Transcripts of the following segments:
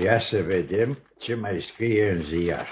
Ia să vedem ce mai scrie în ziar.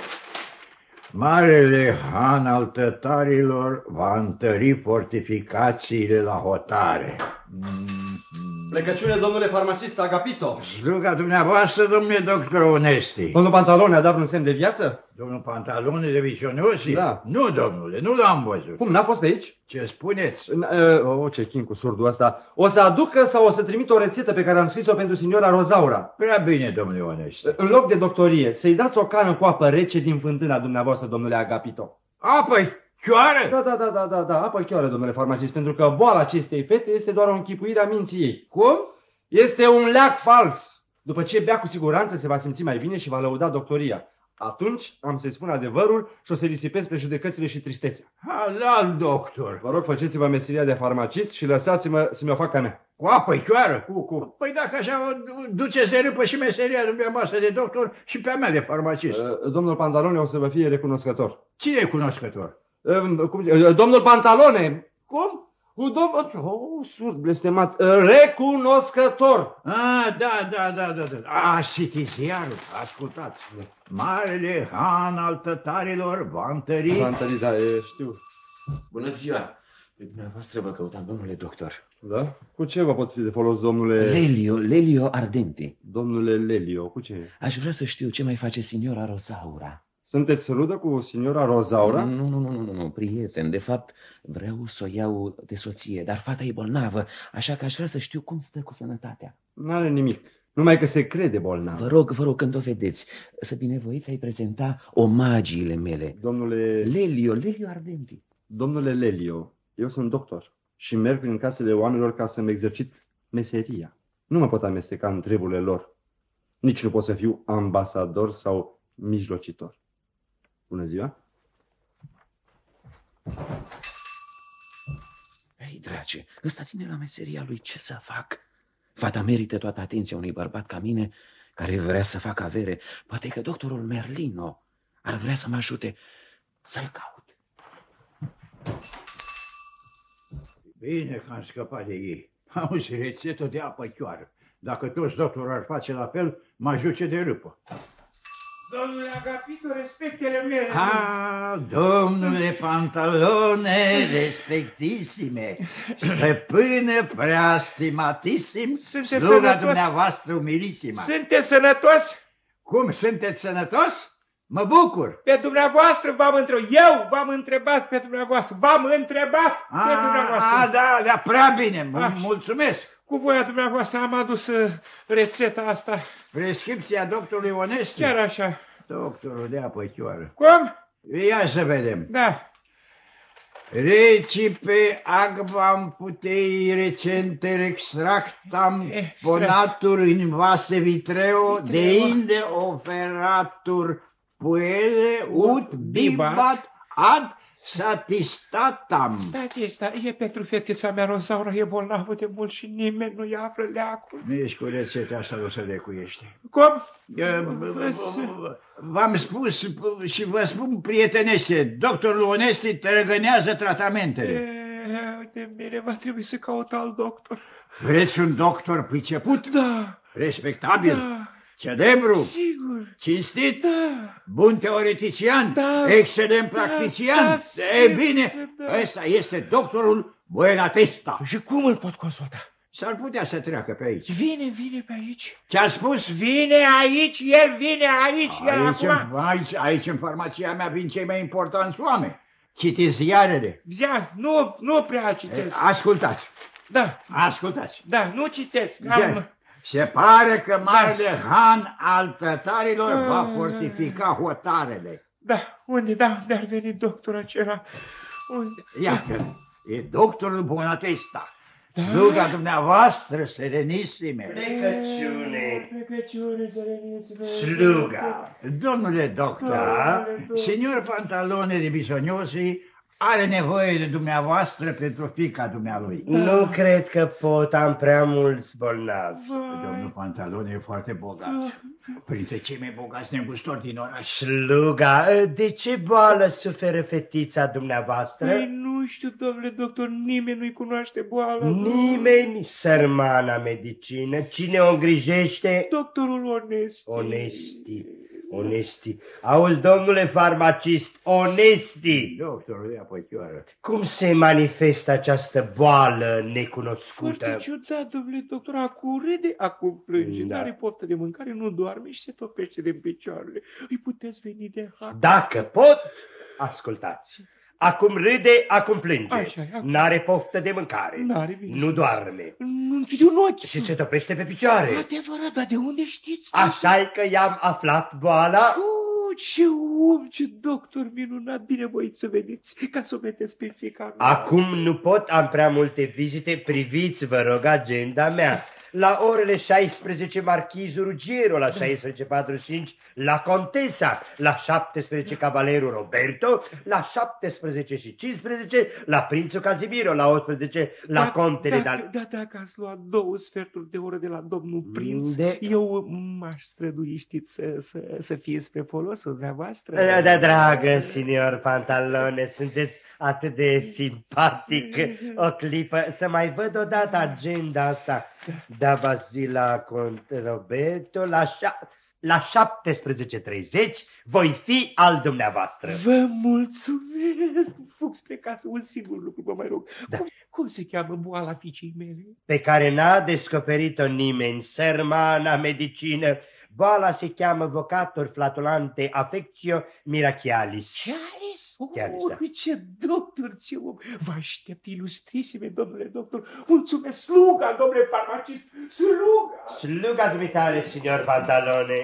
Marele Han al tătarilor va întări fortificațiile la hotare. Plecăciune, domnule farmacist Agapito. Sluga dumneavoastră, domnule doctor Onesti. Domnul Pantalone a dat un semn de viață? Domnul Pantalone de Visionosi? Da. Nu, domnule, nu l-am văzut. Cum, n-a fost pe aici? Ce spuneți? Ce chin cu surdul ăsta. O să aducă sau o să trimit o rețetă pe care am scris-o pentru signora Rozaura? Prea bine, domnule Onesti. În loc de doctorie, să-i dați o cană cu apă rece din fântâna dumneavoastră, domnule Agapito. Apă chioară? Da, apă chioară, domnule farmacist, pentru că boala acestei fete este doar o închipuire a minții ei. Cum? Este un leac fals. După ce bea, cu siguranță se va simți mai bine și va lăuda doctoria. Atunci am să-i spun adevărul și o să risipesc prejudecățile și tristețea. Halal, doctor. Vă rog, faceți-vă meseria de farmacist și lăsați-mă să mi-o fac pe mea. Cu apă chioară? Cu. Păi dacă așa duceți de râpă și meseria dumneavoastră de doctor și pe a mea de farmacist. Domnul Pantalone o să vă fie recunoscător. Cine e cunoscător? Domnul Pantalone. Cum? Surd, blestemat. Recunoscător. Da. Citiți ziarul, ascultați. Marele Han al tătarilor va întări... Va întări, da, știu. Bună ziua! Pe dumneavoastră vă căutam, domnule doctor. Da? Cu ce vă pot fi de folos, domnule... Lelio Ardenti. Domnule Lelio, cu ce? Aș vrea să știu ce mai face signora Rozaura. Sunteți rudă cu signora Rozaura? Nu, prieten. De fapt, vreau să o iau de soție, dar fata e bolnavă, așa că aș vrea să știu cum stă cu sănătatea. N-are nimic, numai că se crede bolnavă. Vă rog, când o vedeți, să binevoiți ai prezenta omagiile mele. Domnule... Lelio Ardenti. Domnule Lelio, eu sunt doctor și merg prin casele oamenilor ca să-mi exercit meseria. Nu mă pot amesteca în treburile lor. Nici nu pot să fiu ambasador sau mijlocitor. Bună ziua! Ei, dragi, ăsta ține la meseria lui, ce să fac? Fata merită toată atenția unui bărbat ca mine care vrea să facă avere. Poate că doctorul Merlino ar vrea să mă ajute să-l caut. Bine că am scăpat de ei. Auzi, rețetă de apă chioară. Dacă toți doctorul ar face la fel, mă ajuce de râpă. Domnule Agapito, respectele mele. Domnule Pantalone, respectisime, stăpâne prea stimatissim, sluga dumneavoastră umilisima. Sunteți sănătos? Cum, sunteți sănătos? Mă bucur. Pe dumneavoastră v-am întrebat. Eu v-am întrebat pe dumneavoastră. V-am întrebat pe dumneavoastră. Da, prea bine. Mulțumesc. Cu voia dumneavoastră am adus rețeta asta. Prescripția doctorului Onesti? Chiar așa. Doctorul de apă chioară. Cum? Ia să vedem. Da. Recipe agvam putei recenter extractam ponatur in vase vitreo deinde oferatur puere ut bibat ad satistatam. Sta, e pentru fetița mea Rozaura, e bolnavă de mult și nimeni nu-i află leacul. Nici cu rețeta asta nu se lecuiește. Cum? V-am spus și vă spun prietenește, doctorul Onesti tărăgânează tratamentele. De mine va trebui să caut alt doctor. Vreți un doctor priceput? Da. Respectabil? Da. Celebru? Sigur. Cinstit? Da. Bun teoretician? Da. Excelent practician? E bine, ăsta este doctorul Buenatesta. Și cum îl pot consulta? S-ar putea să treacă pe aici. Vine pe aici. Ce-a spus? Vine aici, el vine aici. Aici în farmacia mea vin cei mai importanți oameni. Citiți ziarele. Nu prea citesc. Ascultați. Da. Ascultați. Da, nu citesc. Se pare că marele Han al tătarilor va fortifica hotarele. Da, unde ar veni doctorul acela? Unde? Iată, e doctorul Buenatesta. Sluga dumneavoastră, serenissime. Plecăciune, serenissime. Sluga. Domnule doctor, signor Pantalone de Bisognosi are nevoie de dumneavoastră pentru fiica dumnealui. Nu cred că pot, am prea mulți bolnavi. Domnul Pantalone e foarte bogat. Printre cei mai bogați negustori din oraș. Sluga, de ce boală suferă fetița dumneavoastră? Păi nu știu, domnule doctor, nimeni nu-i cunoaște boala. Nimeni, sărmana medicină. Cine o îngrijește? Doctorul Onesti. Onesti. Auzi, domnule farmacist, Onesti. Doctorul ia păchioară. Cum se manifestă această boală necunoscută? Foarte ciudat, domnule doctor, acum râde, acum plânge, Da. n-are poftă de mâncare, nu doarme și se topește de picioarele. Îi puteți veni de hat. Dacă pot, ascultați. Acum râde, acum plânge. Așa, acum. N-are poftă de mâncare. N-are, bine Nu spus. doarme. Nu închide un ochi. Și se topește pe picioare. Adevărat, dar de unde știți? Așa-i că i-am aflat boala. Ce om, ce doctor minunat, binevoiți să veniți, ca să o meteți pe fiica mea. Acum nu pot, am prea multe vizite. Priviți, vă rog, agenda mea. La orele 16, marchizul Ruggiero, la 16:45, la Contesa, la 17, cavalerul Roberto, la 17:15, la prințul Casimiro, la 18, la contele Dal... Dacă ați luat 2 sferturi de oră de la domnul prinț, De- eu m-aș strădui, știți, să fie spre folosul dumneavoastră. Da, dragă, signor Pantalone, sunteți atât de simpatic. O clipă, să mai văd odată agenda asta. Da, Vasila Conte Roberto, la 17:30 voi fi al dumneavoastră. Vă mulțumesc! Fug spre casă, un singur lucru vă mai rog. Da. Cum se cheamă boala fiicei mele? Pe care n-a descoperit-o nimeni, sărmana medicină. Boala se cheamă vocator flatulante affectio mirachialis. Ce ales? Chiar Oh, așa. ce doctor, ce om! Vă aștept, ilustrisime, domnule doctor. Mulțumesc, sluga, domnule farmacist, sluga! Sluga dumitale, signor Pantalone.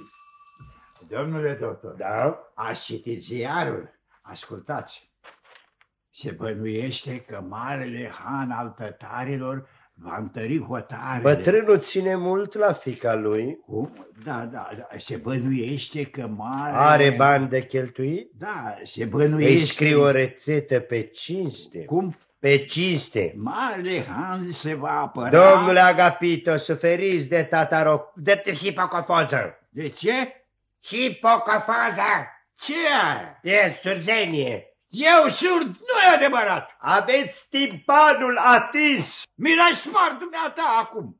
Domnule doctor, Da? ați citit ziarul? Ascultați. Se bănuiește că marele han al tătarilor va întări hotarele. Bătrânul ține mult la fiica lui. Cum? Da. Se bănuiește că marele... Are bani de cheltuit? Da, se Îi bănuiește... scriu o rețetă pe cinste. Cum? Pe cinste. Marele han se va apăra... Domnule Agapito, suferiți de de hipocofoză. De ce? Hipocofoză! Ce are? E surzenie. Eu surd, nu e adevărat! Aveți timpanul atins. Mi l-ai spart dumneata acum!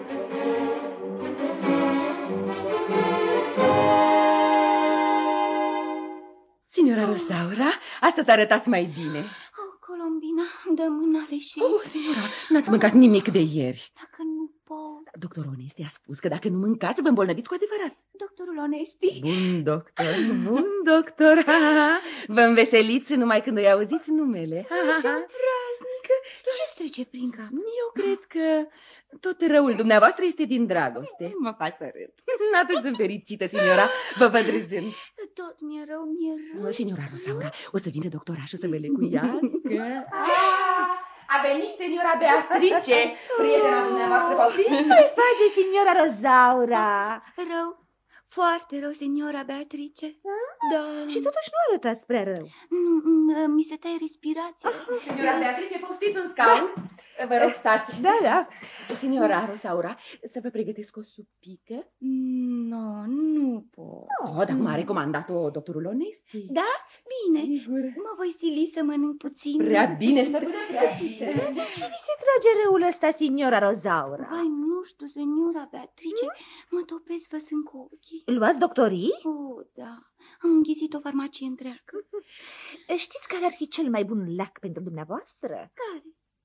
Signora Rosaura, astăzi arătați mai bine. Oh, Colombina, dă mânale și... Oh, signora, n-ați mâncat nimic de ieri. Dacă nu pot... Doctorul Onesti a spus că dacă nu mâncați, vă îmbolnăviți cu adevărat. Doctorul Onesti... Bun doctor, bun doctor. Vă înveseliți numai când îi auziți numele. Ce praznică! Ce-ți trece prin cap? Eu cred că tot răul dumneavoastră este din dragoste. Mă fac să râd. Atunci sunt fericită, signora, vă văd râzând. Tot mi-e rău, mi-e rău. Signora Rosaura, o să vină doctorașul să vă lecuiască. A venit signora Beatrice, prietena dumneavoastră, Paulina. Ce se face, signora Rosaura? Rău, foarte rău, signora Beatrice. Da. Și totuși nu arătați prea rău. Mi se taie respirația. Signora Beatrice, poftiți un scaun. Vă rog, stați. Da. Signora Rosaura, să vă pregătesc o supică? Nu pot. Dar cum a recomandat-o doctorul Onesti. Da? Bine. Sigur. Mă voi sili să mănânc puțin. Prea bine, stăpâne, prea bine. De ce vi se trage râul ăsta, signora Rosaura? Vai, nu știu, signora Beatrice, mă topesc văzând cu ochii. Luați doctorii? Oh, da, am înghițit o farmacie întreagă. Știți care ar fi cel mai bun lac pentru dumneavoastră? Care?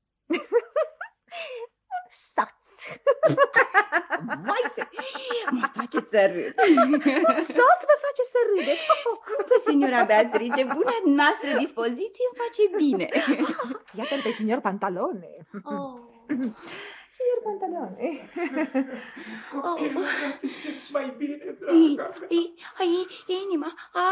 Saț. Moise, mă face să râd. Soț vă face să râdeți. Scumpă, signora Beatrice, buna noastră dispoziție îmi face bine. Iată-l pe signor Pantalone. Oh. Signor Pantalone. Copilul ăsta te simți mai bine, draga mea. Inima.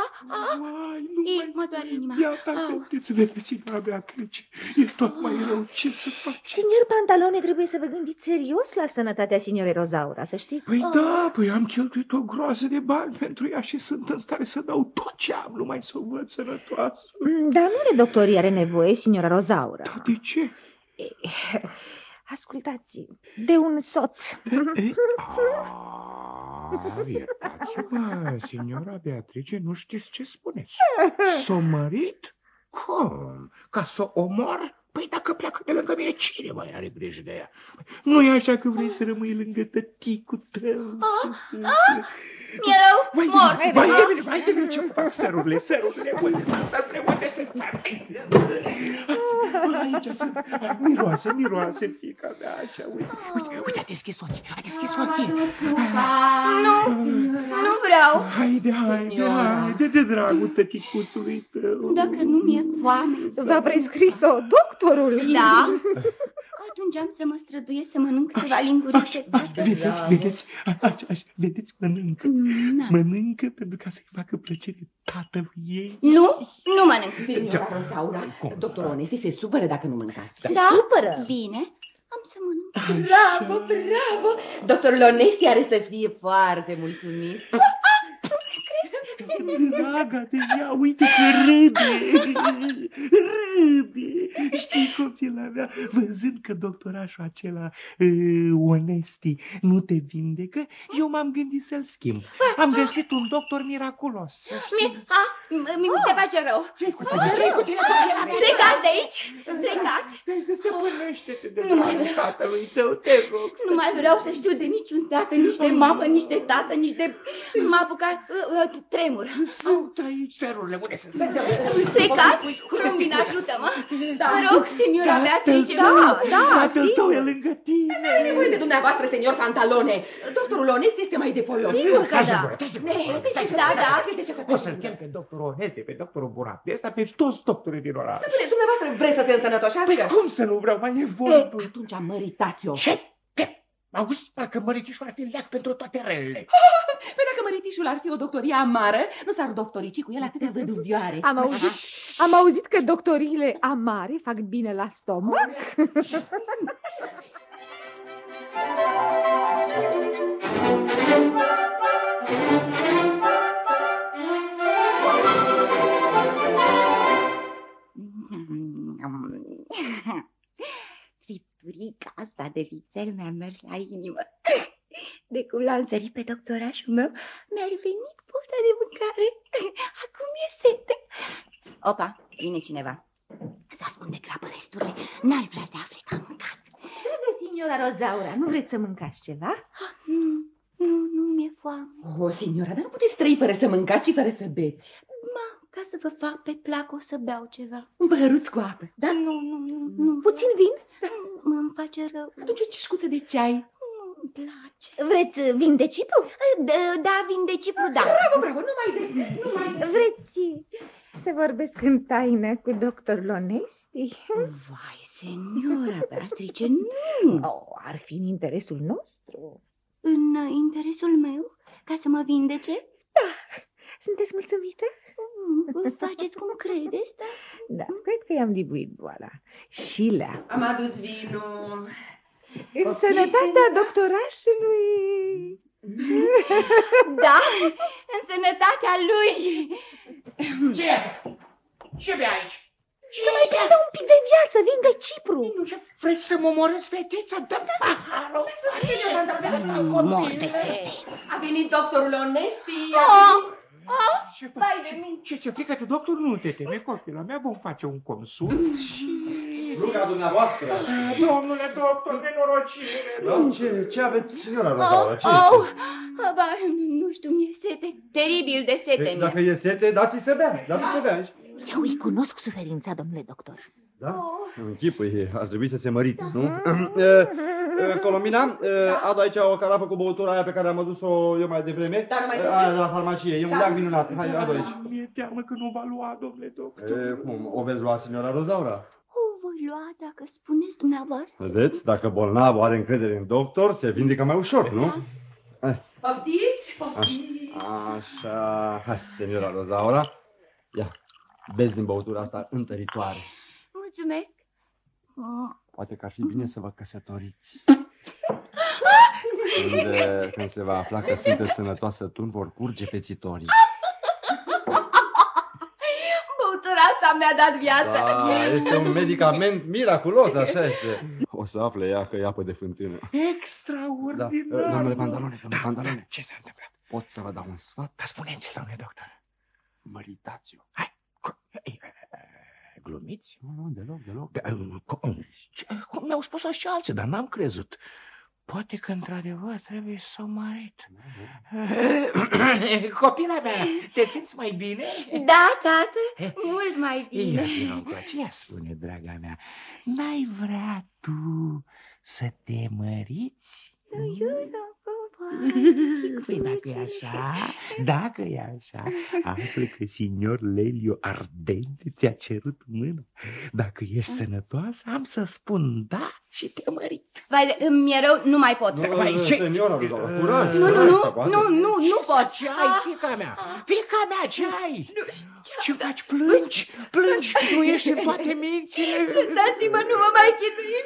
Mă doare inima. Iată, vedeți, signora Beatrice, e tot mai rău. Ce să fac? Signor Pantalone, trebuie să vă gândiți serios la sănătatea signorei Rosaura, să știți. Păi da, am cheltuit o groază de bani pentru ea și sunt în stare să dau tot ce am, numai să o văd sănătoasă. Dar nu de doctorii are nevoie, signora Rosaura. Da, de ce? Ascultați, de un soț. Iertați-mă, signora Beatrice, nu știți ce spuneți. S-o mărit? Cum? Ca să o omor? Păi dacă pleacă de lângă mine, cine mai are grijă de ea? Nu e așa că vrei să rămâi lângă tăticul tău? Mi-e rău, mor. Vai de mine, ce fac? Sărurile, unde sunt? Aici sunt. Miroase, fiica mea, așa, uite, a deschis ochii. Nu vreau. Haide, de dragul tăticuțului tău. Dacă nu mi-e foame. V-a prescris-o doctorul. Da. Atunci am să mă străduiesc să mănânc câteva lingurițe. Vedeți, mănâncă pentru ca să-i facă plăcere tatălui ei. Nu mănânc. Signora Rosaura, doctorul Onesti se supără dacă nu mâncați. Da? Supără? Bine, am să mănânc. Bravo! Doctorul Onesti are să fie foarte mulțumit. Draga de ea, uite că râde. Știi, copila mea, văzând că doctorașul acela Onesti nu te vindecă, eu m-am gândit să-l schimb. Am găsit un doctor miraculos. Mi se face rău. Ce-i cu tine? Plecați de aici. Plecați. Stăpânește-te de dragul tatălui tău, te rog. Nu mai vreau să știu de niciun tată, nici de mamă, nici de tată, nici de... M-a apucat tremur. Sunt aici. Sărurile, unde sunt? Plecați? Rumbin, ajută-mă. Vă rog, signora Beatrice. Da, tatăl tău e lângă tine. Nu are nevoie de dumneavoastră, senior Pantalone. Doctorul Onesti este mai de folos. Sigur că da. O să-l chem pe doctorul Onesti, pe doctorul Burapesta, pe toți doctorii din oraș. Stăpâne, dumneavoastră vreți să se însănătoșească? Păi cum să nu vreau, mai e vorbă. Atunci măritați-o. Ce? Auzi, parcă măritișul ar fi leac pentru toate relele. Păi dacă măritișul ar fi o doctorie amară, nu s-ar doctorici cu el atâtea văduvioare. Am auzit că doctoriile amare fac bine la stomac. Fripturica asta de vițel mi-a mers la inimă. De cum l-am sărit pe doctorașul meu, mi-a revenit pofta de mâncare. Acum e sete. Opa, vine cineva. Să ascunde grabă resturile. N-ar vrea să afle că am mâncat. Signora Rosaura, nu vreți să mâncați ceva? Nu mi-e foame. O, signora, dar nu puteți trăi fără să mâncați și fără să beți. Ca să vă fac pe plac, o să beau ceva. Un păhăruț cu apă. Da? Nu. Puțin vin? Îmi face rău. Atunci o cișcuță de ceai. Nu-mi place. Vreți vin de Cipru? Da, vin de Cipru, da. Bravo, numai de... Vreți să vorbesc în taină cu doctorul Onesti? Vai, seniora Beatrice, nu. Ar fi în interesul nostru. În interesul meu? Ca să mă vindece? Da. Sunteți mulțumită? Faceți cum credeți, da? Da, cred că i-am dibuit boala. Și lea. Am adus vinul. În sănătatea doctorașului. Da, în sănătatea lui. Ce e asta? Ce bea aici? Să mai prindă un pic de viață, vin de Cipru. Nu, ce vreți să mă omorâți, fetița? Dă-mi paharul. Mor de sete. A venit doctorul Onesti. Ce ți-e frică de doctor? Nu te teme, copila mea, vom face un consult și... Ruga dumneavoastră. Domnule doctor, nenorocire. Ce aveți, signora Rosaura? Ce Nu știu, mi-e sete, teribil de sete. Dacă e sete, dați-i să bea. Eu îi cunosc suferința, domnule doctor. Da? Închipui, ar trebui să se mărite, nu? Colomina, adu aici o carafă cu băutura aia pe care am adus-o eu mai devreme. Aia de la farmacie, e un leac minunat. Hai, adu aici. Mi-e teamă că nu va lua, domnule doctor. Cum, o veți lua, signora Rosaura? voi lua dacă spuneți dumneavoastră. Vedeți, dacă bolnavul are încredere în doctor, se vindecă mai ușor, nu? Poftiți, poftiți. Așa, hai, seniora Rozaura, ia, beți din băutura asta întăritoare. Mulțumesc. Poate că ar fi bine să vă căsătoriți. Când se va afla că sunteți sănătoasă, tu vor curge pețitorii. Băutura asta mi-a dat viață. Da, este un medicament miraculos, așa este. O să afle ea că e apă de fântână. Extraordinar. Da. Domnule Pantalone, Pantalone. Ce s-a întâmplat? Pot să vă dau un sfat? Dar spuneți, domnule doctor. Măritați-o. Hai. Glumiți? Nu, deloc. Cum mi-au spus și alții, dar n-am crezut. Poate că într-adevăr trebuie să o mărit. Copila mea, te simți mai bine? Da, tată, mult mai bine. Ia spune, draga mea, n-ai vrea tu să te măriți? Păi dacă e așa, află că signor Lelio Ardente ți-a cerut mâna. Dacă ești sănătoasă, am să spun da și te mărit. Vai, mi-e rău, nu mai pot. Seniora, curaj. Nu pot. Ce ai, fiica mea? Fiica mea, ce ai? Ce faci? Plângi? Nu ești în toate mințile? Lăsați-mă, nu mă mai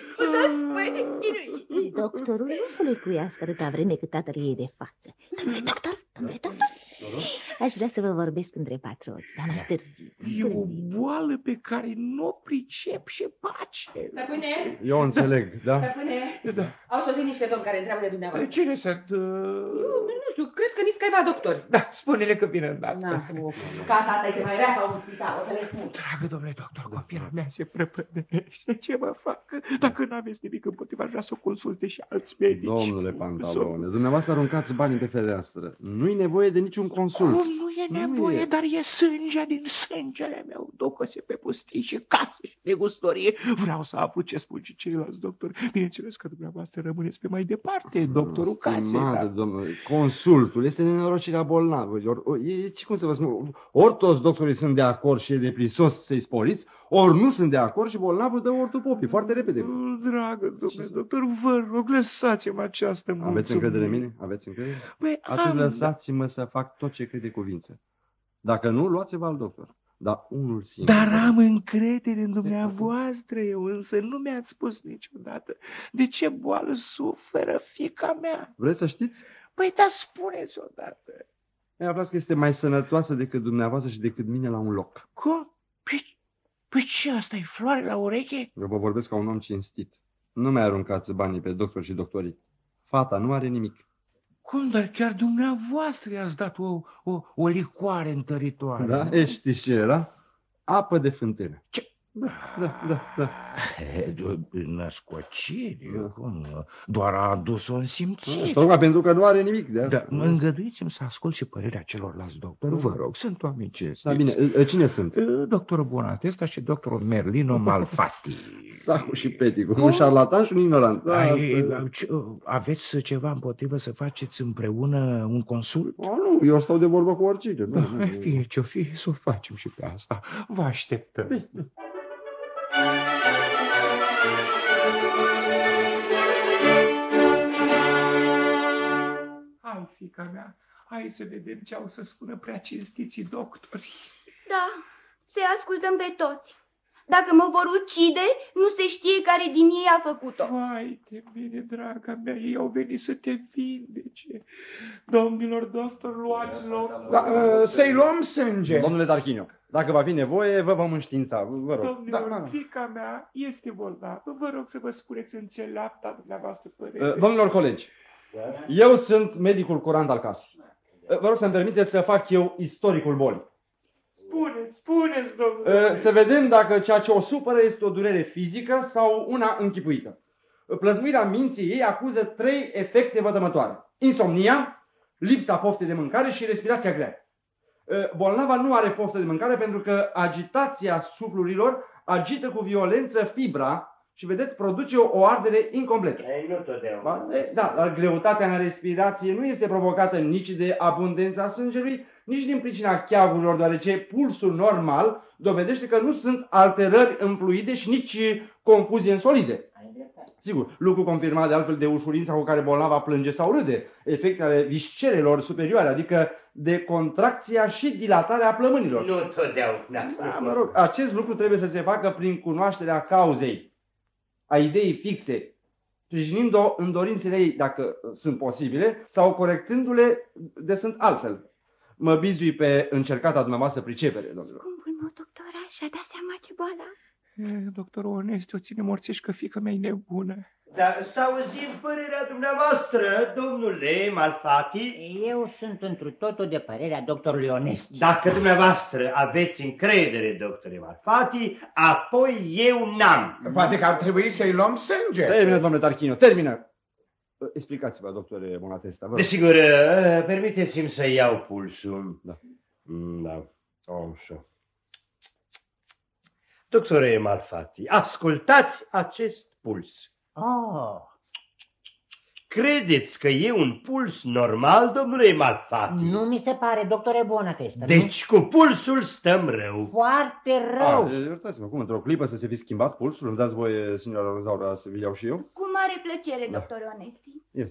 chinui. Doctorul nu să lecuiască atâta vreme cât tatăl ei de față. Domnule doctor, aș vrea să vă vorbesc între patroni, dar mai târziu. E o boală pe care nu o pricep și pace. Stăpâne? Eu înțeleg, da? Stăpâne? Da. Au sosit niște domni care întreabă de dumneavoastră. Cine sunt? Nu știu, cred că nici câțiva doctori. Da, spune-le că vine îndată. Casa asta este mai rea ca un spital, o să le spun. Dragă domnule doctor, copila mea se prăpădește. Ce mă fac? Dacă n-aveți nimic împotriva, aș vrea să consulte și alți medici. Domnule Pantalone, dumneavoastră aruncați banii pe fereastră. Nu-i nevoie de niciun consult. Cum nu e nevoie, dar e sânge din sângele meu. Ducă-se pe pustii și casă și negustorie. Vreau să aflu ce spun și ceilalți doctori. Bineînțeles că dumneavoastră rămâneți pe mai departe, doctorul Casei. Domnule, consultul este nenorocirea bolnavilor. Cum să vă spun? Ori toți doctorii sunt de acord și e de prisos să-i sporiți, ori nu sunt de acord și bolnavul dă ortopopii, foarte repede. Dragă domnule doctor, vă rog, lăsați-mă această mulțumire. Aveți încredere în mine? Aveți încredere? Băi, atunci lăsați-mă să fac tot ce crede cuvință. Dacă nu, luați-vă al doctor. Dar unul singur. Dar am încredere în dumneavoastră, eu însă nu mi-ați spus niciodată de ce boală suferă fiica mea. Vreți să știți? Păi da, spuneți odată. Aflați că este mai sănătoasă decât dumneavoastră și decât mine la un loc. Cum? Păi ce, asta e floare la ureche? Eu vă vorbesc ca un om cinstit. Nu mai aruncați banii pe doctor și doctorii. Fata nu are nimic. Cum, dar chiar dumneavoastră i-ați dat o licoare întăritoare. Da? Știți ce era? Apă de fântână. Ce? Da. Născocire, cum? Doar a adus-o în simțire. Tocmai pentru că nu are nimic de asta. Da, îngăduiți-mi să ascult și părerea celorlalți doctori, vă rog, sunt oameni cinstiți. Da, bine, cine sunt? Doctorul Bonatesta și doctorul Merlino Malfatti. Sacu și Peticu, un șarlatan și un ignorant. Aveți ceva împotrivă să faceți împreună un consult? Nu, eu stau de vorbă cu oricine. Fie ce-o fi, să o facem și pe asta. Vă așteptăm. Hai, fiica mea, hai să vedem ce au să spună prea cinstiții doctori. Da, să ascultăm pe toți. Dacă mă vor ucide, nu se știe care din ei a făcut-o. Vai de mine, draga mea, ei au venit să te vindece. Domnilor doctor, luați loc. Să-i luăm sânge. Domnule Tarchiniu, dacă va fi nevoie, vă vom înștiința, vă rog. Domnilor, fiica mea este bolnavă. Vă rog să vă spuneți înțeleapta dumneavoastră părere. Domnilor colegi, eu sunt medicul curant al casei. Vă rog să-mi permiteți să fac eu istoricul bolii. Spuneți, domnule. Să vedem dacă ceea ce o supără este o durere fizică sau una închipuită. Plăzmuirea minții ei acuză 3 efecte vătămătoare. Insomnia, lipsa poftei de mâncare și respirația grea. Bolnava nu are poftă de mâncare pentru că agitația suflurilor agită cu violență fibra și, vedeți, produce o ardere incompletă. Nu totdeauna. Da, dar greutatea în respirație nu este provocată nici de abundența sângelui, nici din pricina cheagurilor, deoarece pulsul normal dovedește că nu sunt alterări în fluide și nici confuzie în solide. Sigur, lucru confirmat de altfel de ușurința cu care bolnava plânge sau râde, efecte ale viscerelor superioare, adică de contracția și dilatarea plămânilor. Nu totdeauna. Da, mă rog, acest lucru trebuie să se facă prin cunoașterea cauzei, a ideii fixe, sprijinind-o în dorințele ei, dacă sunt posibile, sau corectându-le de sunt altfel. Mă bizui pe încercata dumneavoastră pricepere, domnilor. Scumpul meu doctora și-a dat seama ce boală. Doctorul Onesti, o ține morțiși că fiica mea e nebună. Dar să auzim părerea dumneavoastră, domnule Malfatti. Eu sunt întru totul de părerea doctorului Onesti. Dacă dumneavoastră aveți încredere, doctore Malfatti, apoi eu n-am. Poate că ar trebui să-i luăm sânge. Termină, domnule Tarchino, termină. Explicați-vă, doctore Bonatesta, vă rog. Desigur, permiteți-mi să iau pulsul. Da. Da, așa. Doctore Malfatti, ascultați acest puls. Oh. Credeți că e un puls normal, domnule Malfatti? Nu mi se pare, doctore Bonatesta. Deci cu pulsul stăm rău. Foarte rău. Iertați-mă, cum într-o clipă să se fi schimbat pulsul? Îmi dați voie, signora Rozaura, să vi-l iau și eu? Cu mare plăcere, doctor Onesti. Yes.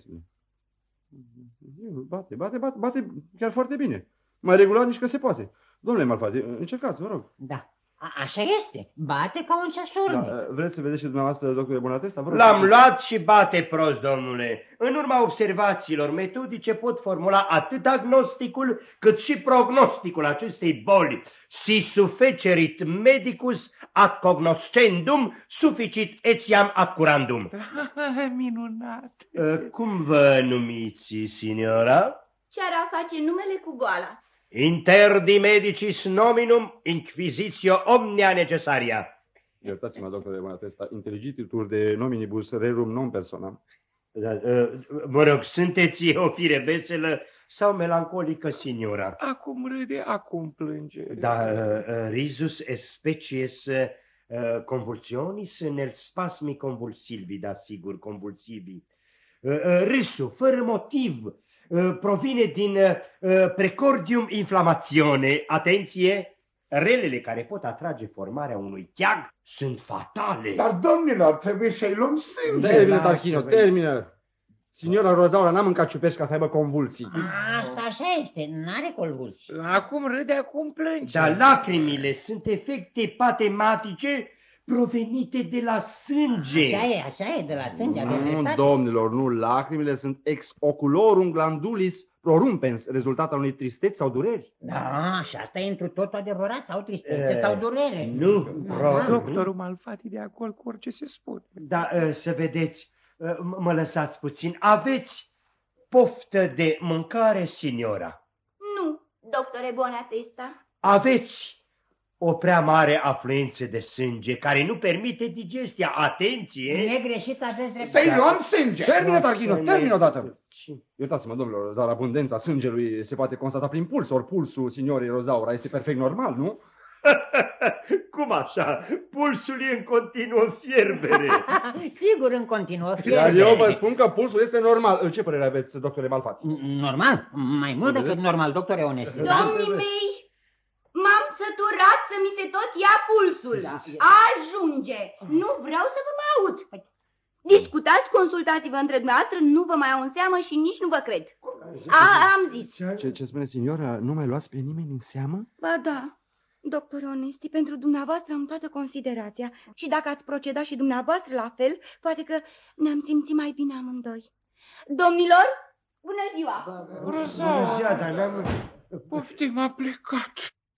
Bate chiar foarte bine. Mai regulat nici că se poate. Domnule Malfatti, încercați, vă rog. Da. Așa este. Bate ca un ceasornic. Da, vreți să vedeți și dumneavoastră, doctore Bonatesta? Vă rog. L-am luat și bate prost, domnule. În urma observațiilor metodice pot formula atât diagnosticul cât și prognosticul acestei boli. Si sufecerit medicus ad cognoscendum, suficit etiam ad curandum. Minunat. Cum vă numiți, signora? Ce ar face numele cu boala? Interdi medicis nominum inquisitio omnia necessaria. Iertați-mă, doctore Bonatesta, intelligititur de nominibus rerum non personam. Mă rog, sunteți o fire veselă sau melancolică, signora? Acum râde, acum plânge. Da, risus est species convulsionis nel spasmi convulsivi, da, sigur, convulsivi. Râsul, fără motiv, provine din precordium inflamazione. Atenție! Relele care pot atrage formarea unui cheag sunt fatale. Dar, domnilor, trebuie să-i luăm sânge. Termină, Tarchino, termină! Signora Rozaura n-a mâncat ciupești ca să aibă convulsii. Asta așa este, n-are convulsii. Acum râde, acum plânge. Dar lacrimile sunt efecte patematice provenite de la sânge. Așa e, de la sânge. Nu, domnilor, nu, lacrimile sunt ex oculorum glandulis prorumpens, rezultat al unei tristeți sau dureri. Da, și asta e întru totul adevărat, sau tristețe sau durere. Nu, Doctorul Malfatti de acord cu orice se spune. Da, să vedeți, mă lăsați puțin. Aveți poftă de mâncare, signora? Nu, doctore Bonatesta. Aveți o prea mare afluență de sânge care nu permite digestia. Atenție! Negreșit aveți dreptate. Să-i luăm sânge. Termină, Tarchino, termină odată! Iertați-mă, domnilor, dar abundența sângelui se poate constata prin puls, ori pulsul signorii Rozaura este perfect normal, nu? Cum așa? Pulsul e în continuă fierbere. Sigur, în continuă Dar fierbere. eu vă spun că pulsul este normal. Ce părere aveți, doctore Malfatti? Normal? Mai mult decât normal, doctore Onesti. Domnii mei, m-am săturat să mi se tot ia pulsul. Ajunge! Nu vreau să vă mai aud. Discutați, consultați-vă între dumneavoastră, nu vă mai au în seamă și nici nu vă cred. Am zis. Ce spune signora? Nu mai luați pe nimeni în seamă? Ba da, doctor Onesti, pentru dumneavoastră am toată considerația. Și dacă ați procedat și dumneavoastră la fel, poate că ne-am simțit mai bine amândoi. Domnilor, bună ziua! Bună ziua, dar n-am... Poftim, a plecat.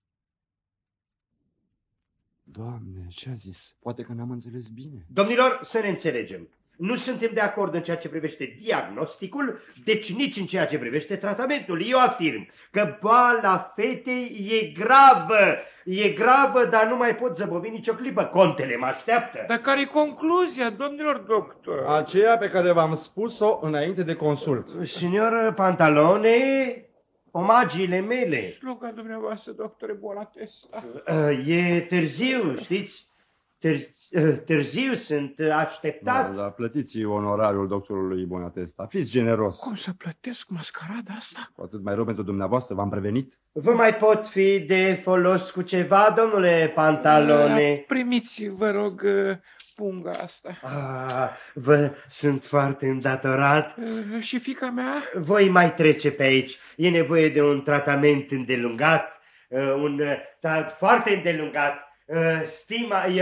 Doamne, ce a zis? Poate că n-am înțeles bine. Domnilor, să ne înțelegem. Nu suntem de acord în ceea ce privește diagnosticul, deci nici în ceea ce privește tratamentul. Eu afirm că boala fetei e gravă. E gravă, dar nu mai pot zăbovi nicio clipă. Contele mă așteaptă. Dar care-i concluzia, domnilor doctor? Aceea pe care v-am spus-o înainte de consult. Signor Pantalone, omagiile mele. Sluga dumneavoastră, doctore Bonatesta. E târziu, știți? Târziu sunt așteptat. Da, plătiți onorariul doctorului Bonatesta. Fiți generos. Cum să plătesc mascarada asta? Cu atât mai rău pentru dumneavoastră, v-am prevenit. Vă mai pot fi de folos cu ceva, domnule Pantalone? Primiți, vă rog, punga asta. Vă sunt foarte îndatorat. Și fiica mea? Voi mai trece pe aici. E nevoie de un tratament îndelungat, foarte îndelungat. Stima, eu...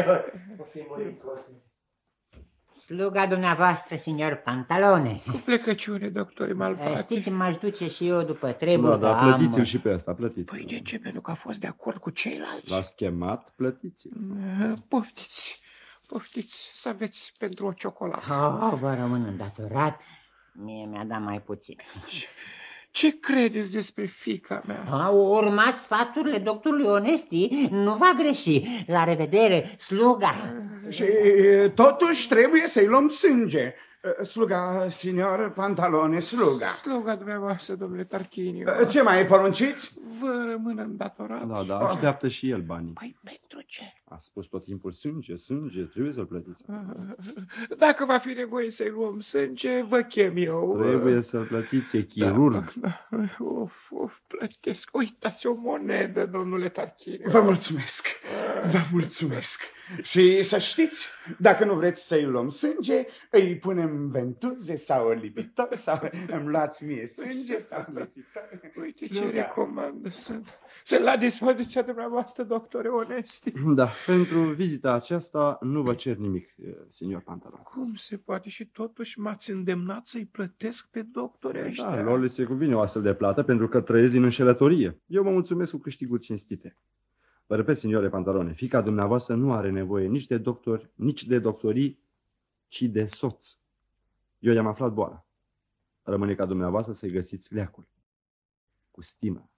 Sluga dumneavoastră, signor Pantalone. Cu plecăciune, doctore Malfatti. Știți, m-aș duce și eu după treburi. Da, plătiți-l și pe asta, plătiți-l. Păi de ce? Pentru că a fost de acord cu ceilalți. L-ați chemat, plătiți-l. Poftiți, poftiți să aveți pentru o ciocolată. Vă rămân îndatorat. Mie mi-a dat mai puțin. Ce credeți despre fiica mea? Urmați sfaturile doctorului Onesti, nu va greși. La revedere, sluga. Și totuși trebuie să-i luăm sânge. Sluga, signor Pantalone, sluga. Sluga dumneavoastră, domnule Tarchinio. Ce mai porunciți? Vă rămân îndatorat. Da, așteaptă și el banii. Păi pentru ce? A spus tot timpul sânge, trebuie să-l plătiți. Dacă va fi nevoie să-i luăm sânge, vă chem eu. Trebuie să-l plătiți, e chirurg. Plătesc. Uitați o monedă, domnule Tarchinio. Vă mulțumesc, vă mulțumesc. Și să știți, dacă nu vreți să-i luăm sânge, îi punem ventuze sau lipitor sau îmi luați mie sânge sau lipitor. Uite ce recomandă sunt la dispoziția dumneavoastră, doctore Onesti. Da, pentru vizita aceasta nu vă cer nimic, signor Pantalone. Cum se poate? Și totuși m-ați îndemnat să-i plătesc pe doctorii ăștia. Da, lor le se cuvine o astfel de plată pentru că trăiesc din înșelătorie. Eu vă mulțumesc cu câștiguri cinstite. Vă repet, signore Pantalone, fiica dumneavoastră nu are nevoie nici de doctori, nici de doctorii, ci de soț. Eu i-am aflat boala. Rămâne ca dumneavoastră să-i găsiți leacul. Cu stimă.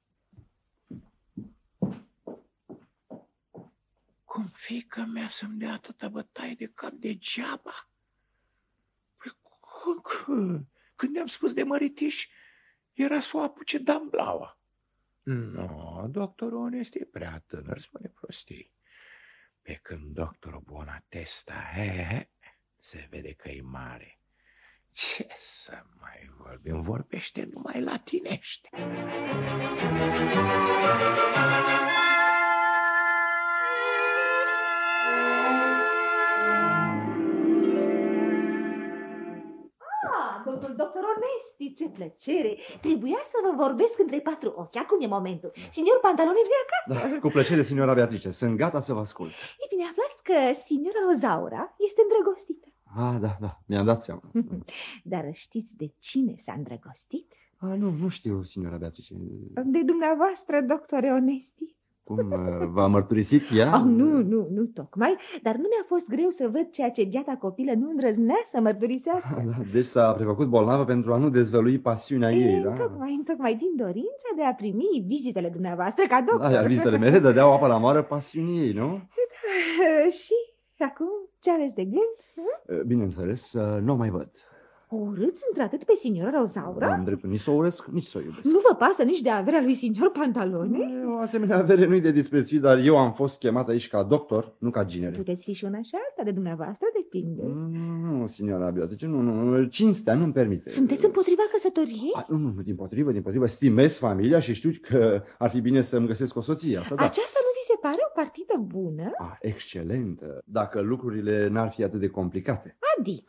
Cum fiica mea să-mi dea atâta bătaie de cap degeaba? Păi, când ne-am spus de măritiș, era să o apuce damblaua. Nu, doctorul Onest e prea tânăr, spune prostii. Pe când doctorul Bonatesta, se vede că e mare. Ce să mai vorbim? Vorbește numai latinește. Doctor Onesti, ce plăcere! Trebuia să vă vorbesc între patru ochi. Acum e momentul. Signor Pantalone nu e acasă. Da, cu plăcere, signora Beatrice. Sunt gata să vă ascult. E bine, aflați că signora Rosaura este îndrăgostită. Da, mi-am dat seama. Dar știți de cine s-a îndrăgostit? Nu știu, signora Beatrice. De dumneavoastră, doctore Onesti. Cum, v-a mărturisit ea? Nu tocmai, dar nu mi-a fost greu să văd ceea ce biata copilă nu îndrăznea să mărturisească. Deci s-a prefăcut bolnavă pentru a nu dezvălui pasiunea ei, da? Tocmai din dorința de a primi vizitele dumneavoastră ca doctor. Iar vizitele mele dădeau apă la moară pasiunii ei, nu? Și acum ce aveți de gând? Bineînțeles, nu o mai văd. O urâți într-atât pe signora Rosaura? Am dreptul nici să o urăsc, nici să o iubesc. Nu vă pasă nici de averea lui signor Pantalone? O asemenea avere nu-i de disprețuit, dar eu am fost chemat aici ca doctor, nu ca ginere. Puteți fi și una și alta, de dumneavoastră depinde. Nu, signora Beatrice, nu, cinstea nu-mi permite. Sunteți împotriva căsătoriei? Nu, din potrivă, stimez familia și știu că ar fi bine să-mi găsesc o soție. Asta, da. Aceasta nu vi se pare o partidă bună? Excelentă, dacă lucrurile n-ar fi atât de complicate.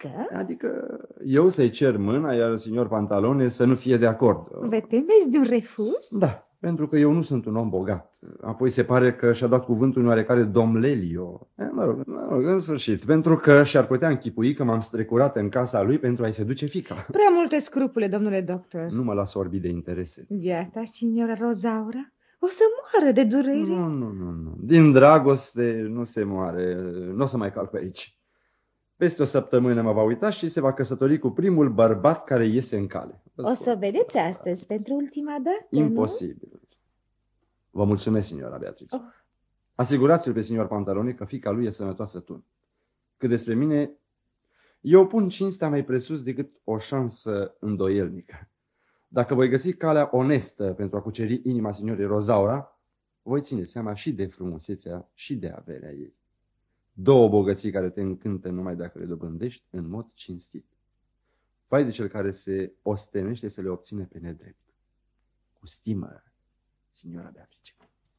Adică eu să-i cer mâna, iar signor Pantalone să nu fie de acord. Vă temeți de un refuz? Da, pentru că eu nu sunt un om bogat. Apoi se pare că și-a dat cuvântul un oarecare domn Lelio. Mă rog, în sfârșit, pentru că și-ar putea închipui că m-am strecurat în casa lui pentru a-i seduce fiica. Prea multe scrupule, domnule doctor. Nu mă las orbi de interese. Viata, signora Rosaura, o să moară de durere. Nu. Din dragoste nu se moare. Nu o să mai calc pe aici. Peste o săptămână mă va uita și se va căsători cu primul bărbat care iese în cale. O să vedeți astăzi pentru ultima dată, Imposibil. Nu? Vă mulțumesc, signora Beatrice. Asigurați-l pe signor Pantalone că fiica lui e sănătoasă tun. Cât despre mine, eu pun cinstea mai presus decât o șansă îndoielnică. Dacă voi găsi calea onestă pentru a cuceri inima signorii Rosaura, voi ține seama și de frumusețea și de averea ei. 2 bogății care te încântă numai dacă le dobândești în mod cinstit. Vai de cel care se ostenește să le obține pe nedrept. Cu stimă, signora Beatrice.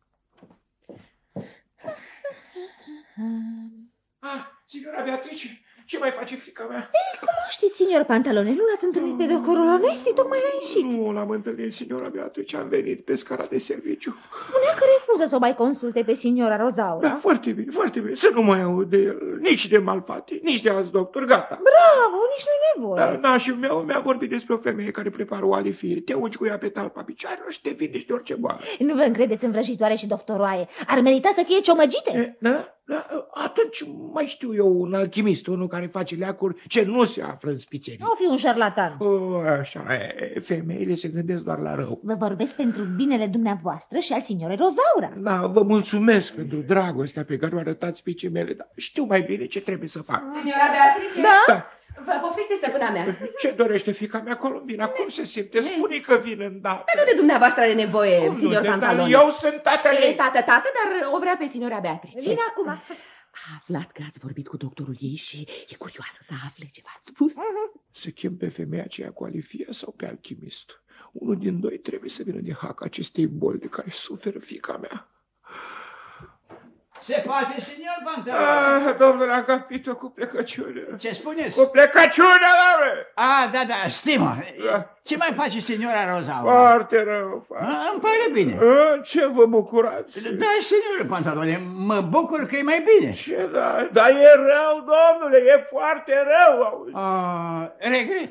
Signora Beatrice, ce mai face fiica mea? Ei, cum o știți, signor Pantalone? Nu l-ați întâlnit pe doctorul Onesti? Tocmai a ieșit. Nu l-am întâlnit, signora Beatrice. Am venit pe scara de serviciu. Spunea că refuză să o mai consulte pe signora Rozaura. Da, foarte bine, foarte bine. Să nu mai aud de el, nici de Malfatti, nici de alți doctori. Gata. Bravo, nici nu-i nevoie. Da, nașul meu mi-a vorbit despre o femeie care prepară o alifie. Te ungi cu ea pe talpa picioarelor și te vindești de orice boală. Nu vă încredeți în vrăjitoare și doftoroaie. Ar merita să fie ciomăgite. Da? Atunci mai știu eu un alchimist, unul care face leacuri ce nu se află în spițerii. O fi un șarlatan. Așa, femeile se gândesc doar la rău. Vă vorbesc pentru binele dumneavoastră și al signorei Rozaura. Da, vă mulțumesc pentru dragostea pe care o arătați fiicei mele, dar știu mai bine ce trebuie să fac. Signora Beatrice? Da? Vă poftește stăpâna mea. Ce dorește fiica mea, Colombina? Cum se simte? Spune că vine îndată. Nu de dumneavoastră are nevoie, signor Pantalone. Eu sunt tatăl ei. Tată, dar o vrea pe signora Beatrice. Vine acum. A aflat că ați vorbit cu doctorul ei și e curioasă să afle ce v-ați spus. Se chem pe femeia aceea cu alifia sau pe alchimist? Unul din doi trebuie să vină de hac acestei boli de care suferă fiica mea. Se poate, signor Pantalone? Domnule Agapito, cu plecăciune. Ce spuneți? Cu plecăciune, domnule! Da, stimă. Ce mai face signora Rozaura? Foarte rău. Îmi pare bine. Ce vă bucurați? Da, signor Pantalone, mă bucur că e mai bine. Ce da? Dar e rău, domnule, e foarte rău, auzi. Regret.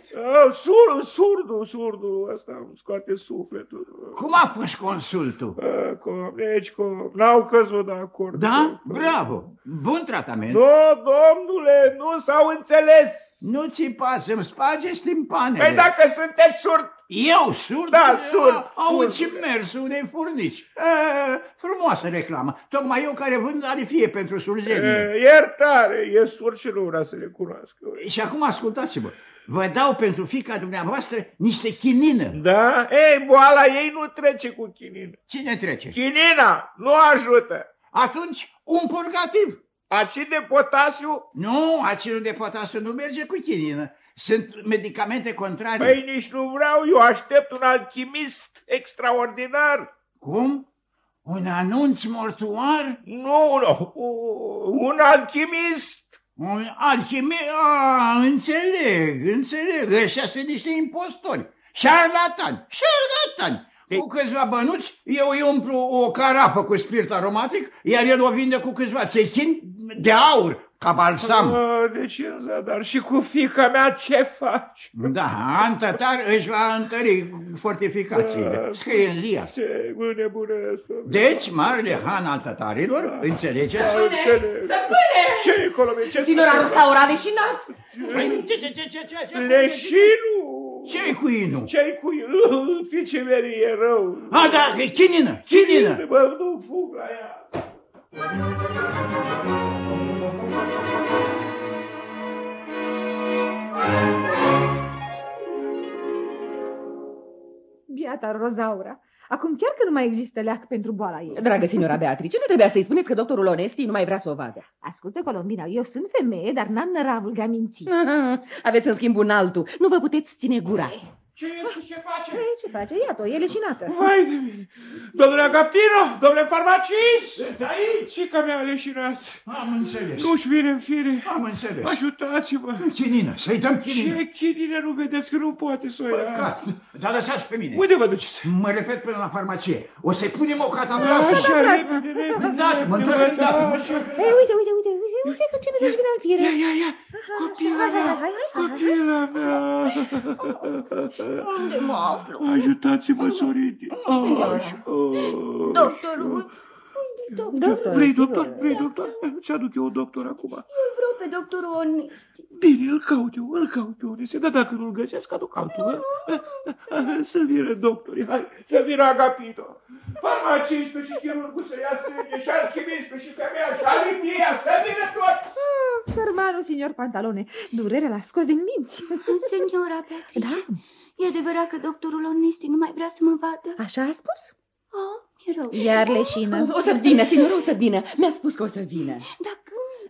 Surdul ăsta îmi scoate sufletul. Cum a pus consultul? N-au căzut de acord. Da? Bravo! Bun tratament. Nu, domnule, nu s-au înțeles. Nu ți pasă, îmi spargeți timpanele. Păi dacă sunteți surd. Eu surd? Da, surd. Auzi și mersul unei furnici. Frumoasă reclamă. Tocmai eu care vând alifie pentru surzenie. Iertare, e surd și nu vrea să le cunoască. Și acum ascultați-vă. Vă dau pentru fiica dumneavoastră niște chinină. Da? Ei, boala ei nu trece cu chinină. Cine trece? Chinina nu ajută. Atunci, un purgativ. Acid de potasiu? Nu, acidul de potasiu nu merge cu chinină. Sunt medicamente contrarii. Păi nici nu vreau, eu aștept un alchimist extraordinar. Cum? Un anunț mortuar? Nu, un alchimist. Un alchimist? Înțeleg. Ăștia sunt niște impostori. Șarlatani. Cu câțiva bănuți, eu îi umplu o carapă cu spirit aromatic, iar el o vinde cu câțiva țechini de aur, ca balsam. Deci în zadar. Și cu fiica mea ce faci? Da, Antătar își va întări fortificațiile. Scrie în ziar. Ce nebunesc. Deci, marele han al tătarilor, înțelegeți? Stăpâne! Ce-i, Colombia? Signora Rozaura a leșinat. Leșinul? Ce-i cu inul? Ce-i cu inul? Fiicei mele e rău. Da, chinină. Bă, nu fug la ea. Biata Rozaura. Acum chiar că nu mai există leac pentru boala ei. Dragă signora Beatrice, nu trebuia să-i spuneți că doctorul Onesti nu mai vrea să o vadă. Ascultă, Colombina, eu sunt femeie, dar n-am năravul de a minți. Aveți în schimb un altul. Nu vă puteți ține gura. Ce este? Ce face? Ce face? Iată-o, e leșinată. Vai de mine! Domnule Agapino, domnule farmacist! Sunt aici! Fiica mea a leșinat. Am înțeles. Nu-și vine în fire. Am înțeles. Ajutați-mă! Chinină, să-i dăm chinină. Ce chinină? Nu vedeți că nu poate să o ia? Păcat, dar lăsați pe mine. Unde vă duceți? Mă repet până la farmacie. O să-i punem o catabrasă. Așa, repede. Ei, uite că începe să-și vină în fire. Ia. Copila mea. Unde mă aflu? Ajutați-mă, sorite. Doctorul? Doctor, Vrei doctor? Ți-aduc eu un doctor acum. Eu vreau pe doctorul Onesti. Bine, îl caut pe Onesti. Dar dacă nu-l găsesc, aduc altul. Să vină doctorii, hai, să vină Agapito. Farmacistul și chirurgul să ia sânge și alchimistul și femeia și alifia, să vină toți. Sărmanul, signor Pantalone, durerea l-a scos din minți. Signora Beatrice, da? E adevărat că doctorul Onesti nu mai vrea să mă vadă? Așa a spus? Mi-e rău. Iar leșină. O să vină, signora, o să vină. Mi-a spus că o să vină. Dar când?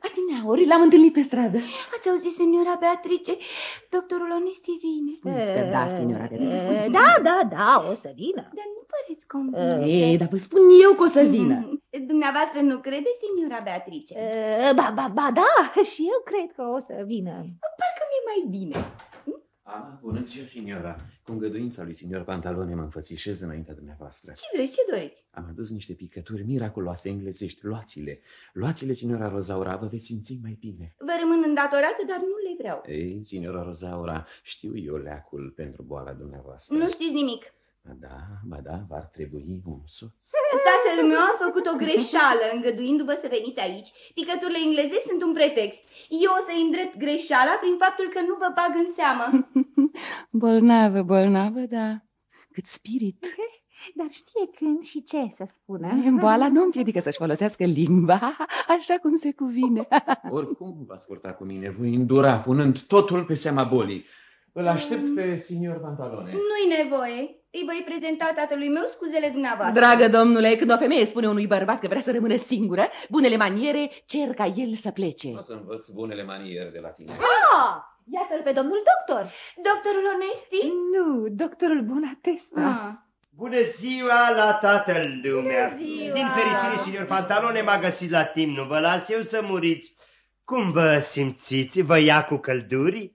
Adineauri, l-am întâlnit pe stradă. Ați auzit, signora Beatrice? Doctorul Onesti vine. Spuneți că da, signora Beatrice, spune. Da, o să vină. Dar nu păreți convinsă. Dar vă spun eu că o să vină. Dumneavoastră nu crede, signora Beatrice? Ba da, și eu cred că o să vină. Parcă mi-e mai bine. Bună ziua, signora. Cu îngăduința lui signor Pantalone mă înfățișez înaintea dumneavoastră. Ce vreți, ce doriți? Am adus niște picături miraculoase englezești. Luați-le, signora Rozaura, vă veți simți mai bine. Vă rămân îndatorată, dar nu le vreau. Ei, signora Rozaura, știu eu leacul pentru boala dumneavoastră. Nu știți nimic. Ba da, v-ar trebui un soț. Tatăl meu a făcut o greșeală îngăduindu-vă să veniți aici. Picăturile engleze sunt un pretext. Eu o să-i îndrept greșeala prin faptul că nu vă bag în seamă. Bolnavă, da. Cât spirit. Dar știe când și ce să spună. Boala nu împiedică să-și folosească limba așa cum se cuvine. Oricum v-ați purta cu mine, voi îndura, punând totul pe seama bolii. Îl aștept pe signor Pantalone. Nu-i nevoie. Îi voi prezenta tatălui meu scuzele dumneavoastră. Dragă domnule, când o femeie spune unui bărbat că vrea să rămână singură, bunele maniere cer ca el să plece. O să învăț bunele maniere de la tine. Iată-l pe domnul doctor. Doctorul Onesti? Nu, doctorul Bonatesta. Bună ziua la toată lumea! Din fericire, signor Pantalone m-a găsit la timp, nu vă las eu să muriți. Cum vă simțiți? Vă ia cu călduri?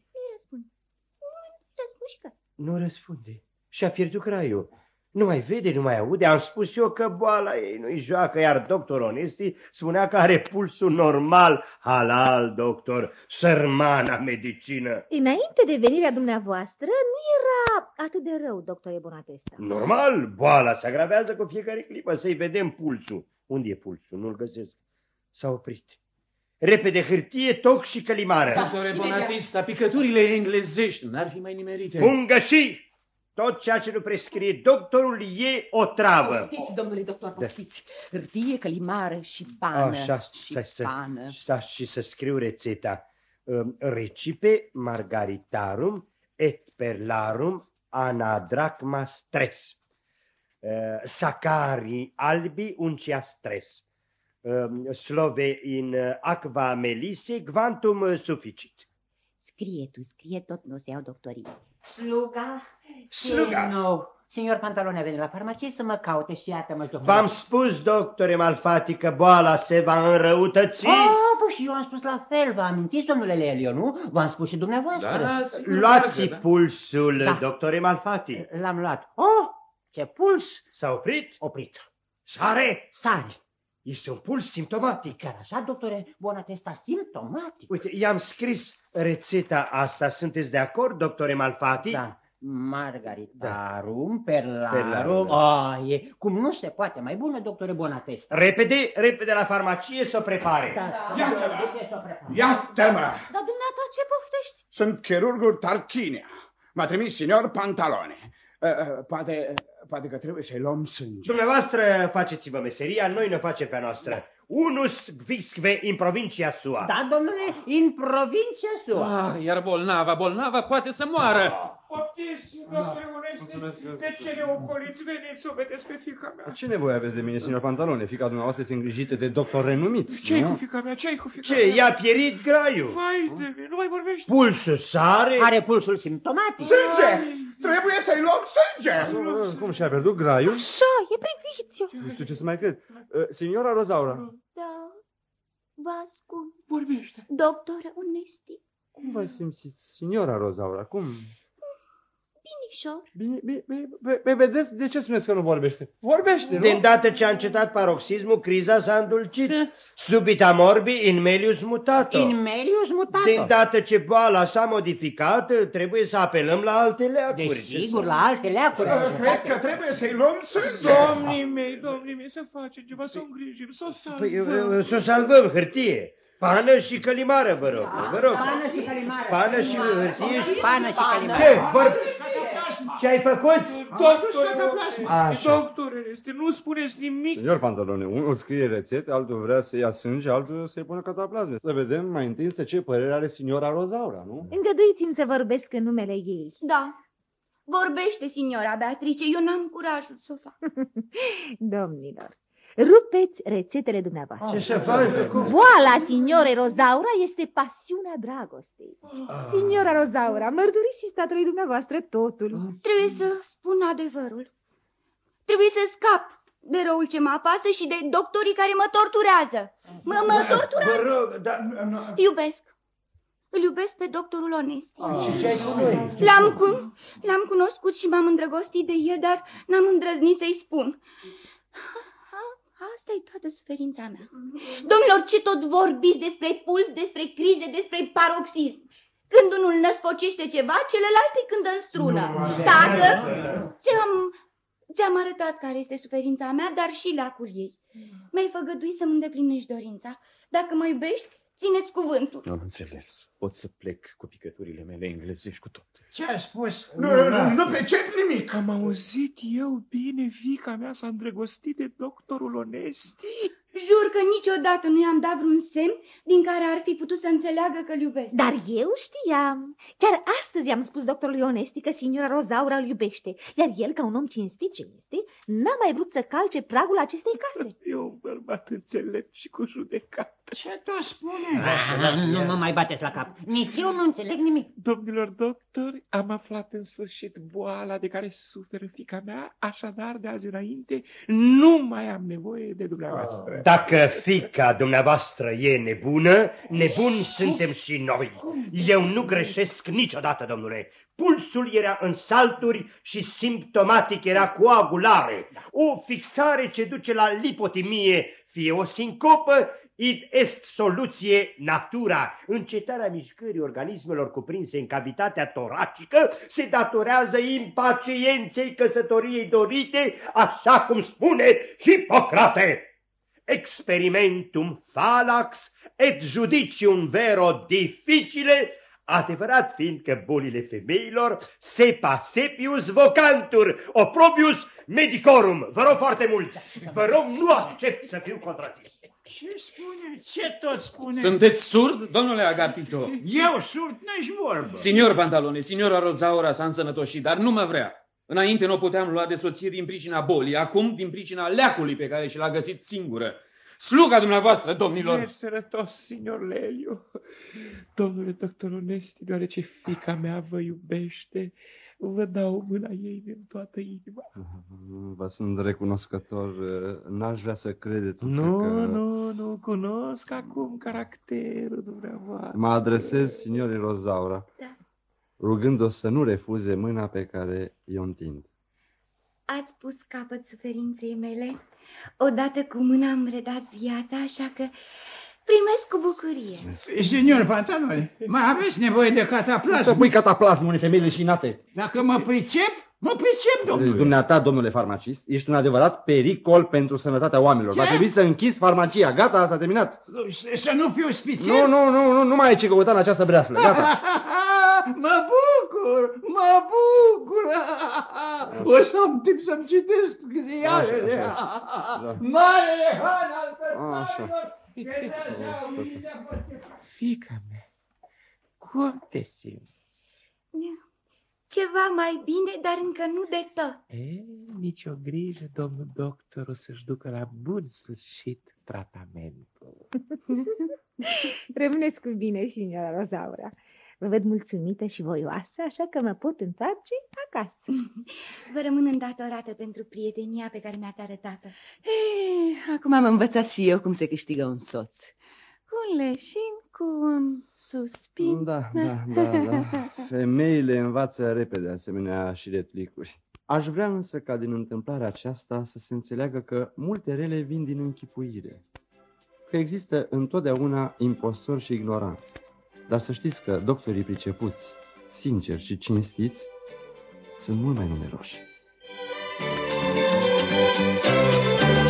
Nu răspunde. Și-a pierdut craiul. Nu mai vede, nu mai aude. Am spus eu că boala ei nu-i joacă, iar doctorul Onesti spunea că are pulsul normal. Halal, doctor, sărmana medicină. Înainte de venirea dumneavoastră, nu era atât de rău, doctore Bonatesta. Normal, boala se agravează cu fiecare clipă. Să-i vedem pulsul. Unde e pulsul? Nu-l găsesc. S-a oprit. Repede hârtie, toc și călimară. Doctore Bonatista, picăturile englezești n-ar fi mai nimerite. Bun găsit! Tot ceea ce nu prescrie doctorul e o travă. Poftiți, domnule doctor, poftiți. Hârtie, călimară și pană. Așa, și să scriu rețeta. Recipe margaritarum et perlarum anadracma stress. Sacari albi uncia stress. Slove in aqua melisse quantum sufficit. Scrie tot, nu se iau doctorii. Sluga? Nu. Signor Pantalone a venit la farmacie să mă caute și iată-mă, doctor. V-am spus, doctore Malfatti, că boala se va înrăutăți. Păi și eu am spus la fel, vă amintiți, domnule Lelio, nu? V-am spus și dumneavoastră. Da, luați pulsul, doctore Malfatti. L-am luat. Ce puls! S-a oprit? Oprit. Sare? Sare. Este un puls simptomatic. Chiar așa, doctore Bonatesta, simptomatic. Uite, i-am scris rețeta asta. Sunteți de acord, doctore Malfatti? Da. Margaritarum, perlarum. Cum nu se poate mai bună, doctore Bonatesta. Repede la farmacie să o prepare. Iată-mă! Dar dumneata ce poftești? Sunt chirurgul Tarchinia. M-a trimis signor Pantalone. Poate că trebuie să-i luăm sânge. Dumneavoastră faceți-vă meseria, noi ne facem pe a noastră. Unus visque in provincia sua. Da, domnule, in provincia sua. Iar bolnava poate să moară. Poftiți, doctore Onesti, de ce ne ocoliți? Veniți să o vedeți pe fiica mea. Ce nevoie aveți de mine, signor Pantalone? Fiica dumneavoastră este îngrijită de doctor renumiți. Ce-i cu fiica mea? Ce-i cu fiica mea? Ce, i-a pierit graiul? Vai de mine, nu mai vorbești. Pulsul sare? Are pulsul simptomatic. Sânge! Trebuie să-i luăm sânge! Cum și-a pierdut graiul? Așa, e priviți-o. Nu știu ce să mai cred. Signora Rozaura. Da, vă ascult. Vorbește. Doctor Onesti. Cum vă simțiți, signora Rozaura? Cum? Binișor. Bine, vedeți? De ce spuneți că nu vorbește? Vorbește, nu? De îndată ce a încetat paroxismul, criza s-a îndulcit. Subita morbi in melius mutato. In melius mutato. De îndată ce boala s-a modificat, trebuie să apelăm la alte leacuri. Desigur, la alte leacuri. Cred că trebuie să-i luăm sânge. Domnii mei, să facem ceva, să o îngrijim, să o salvăm. Păi, să o salvăm, hârtie. Pană și călimară, vă rog. Pană și călimară. Pană și hârtie. Pană și călimară. Ce ai făcut? Doctore, nu spuneți nimic. Signor Pantalone, unul scrie rețete, altul vrea să ia sânge, altul să-i pună cataplasme. Să vedem mai întâi ce părere are signora Rozaura, nu? Îngăduiți-mi să vorbesc în numele ei. Da. Vorbește, signora Beatrice, eu n-am curajul să o fac. Domnilor, Rupeți rețetele dumneavoastră. Ce să faci? Boala signorei Rozaura este pasiunea dragostei. Signora Rozaura, mărturisiți statului dumneavoastră totul. Trebuie să spun adevărul. Trebuie să scap de răul ce mă apasă și de doctorii care mă torturează. Mă torturează. Vă rog, dar... Iubesc. Îl iubesc pe doctorul Onesti. Și ce ai cu noi? L-am cunoscut și m-am îndrăgostit de el, dar n-am îndrăznit să-i spun. Asta e toată suferința mea. Domnilor, ce tot vorbiți despre puls, despre crize, despre paroxism? Când unul născocește ceva, celălalt îi cântă în strună. Tată, ți-am arătat care este suferința mea, dar și lacul ei. Mi-ai făgăduit să-mi îndeplinești dorința. Dacă mă iubești, țineți cuvântul. Am înțeles. Pot să plec cu picăturile mele englezești cu tot. Ce a spus? Nu pricep nimic. Am auzit eu bine, fiica mea s-a îndrăgostit de doctorul Onesti? Jur că niciodată nu i-am dat vreun semn din care ar fi putut să înțeleagă că-l iubesc. Dar eu știam. Chiar astăzi am spus doctorului Onesti că signora Rozaura îl iubește, iar el, ca un om cinstit ce este, n-a mai vrut să calce pragul acestei case. E un bărbat înțelept și cu judecată. Ce tu spune? Nu mă mai bateți la cap. Nici eu nu înțeleg nimic. Domnilor doctori, am aflat în sfârșit boala de care suferă fiica mea, așadar de azi înainte nu mai am nevoie de dumneavoastră. Dacă fiica dumneavoastră e nebună, nebuni suntem și noi. Eu nu greșesc niciodată, domnule. Pulsul era în salturi și simptomatic era coagulare. O fixare ce duce la lipotimie, fie o sincopă, id est soluție natura. Încetarea mișcării organismelor cuprinse în cavitatea toracică se datorează impacienței căsătoriei dorite, așa cum spune Hipocrate. Experimentum fallax et judicium vero difficile, adevărat fiind că bolile femeilor sepa sepius vocantur, opprobius medicorum. Vă rog foarte mult, vă rog, nu accept să fiu contrazis. Ce spune? Ce tot spune? Sunteți surd, domnule Agapito? Eu surd, n-ești vorbă. Signor Pantalone, signora Rozaura s-a însănătoșit, dar nu mă vrea. Înainte nu o puteam lua de soție din pricina bolii, acum din pricina leacului pe care și l-a găsit singură. Sluga dumneavoastră, domnilor! Mergi sănătos, signor Lelio. Domnule doctor Onesti, deoarece fiica mea vă iubește, vă dau mâna ei din toată inima. Vă sunt recunoscător. N-aș vrea să credeți Nu, cunosc acum caracterul dumneavoastră. Mă adresez signorei Rozaura, rugând-o să nu refuze mâna pe care eu întind. Ați pus capăt suferinței mele. Odată cu mâna îmi redați viața, așa că primesc cu bucurie. Signor Pantalone, mai aveți nevoie de cataplasm? Să pui cataplasmul unei femei leșinate. Dacă mă pricep, domnule. Dumneata, domnule farmacist, ești un adevărat pericol pentru sănătatea oamenilor. Va trebui să închizi farmacia. Gata, s-a terminat. Să nu fiu spițel? Nu mai ai ce căuta în această breaslă. Gata. Mă bucur! O să am timp să-mi citesc ziarele. Marele Han al tătarilor! Fiica mea, cum te simți? Ceva mai bine, dar încă nu de tot. Nici o grijă, domnul doctor o să-și ducă la bun sfârșit tratamentul. Rămâneți cu bine, signora Rozaura. Vă văd mulțumită și voioasă, așa că mă pot întoarce acasă. Vă rămân îndatorată pentru prietenia pe care mi-ați arătat-o. Acum am învățat și eu cum se câștigă un soț. Cu un leșin, cu un suspin. Da. Femeile învață repede asemenea și replicuri. Aș vrea însă ca din întâmplarea aceasta să se înțeleagă că multe rele vin din închipuire. Că există întotdeauna impostori și ignoranți. Dar să știți că doctorii pricepuți, sinceri și cinstiți sunt mult mai numeroși.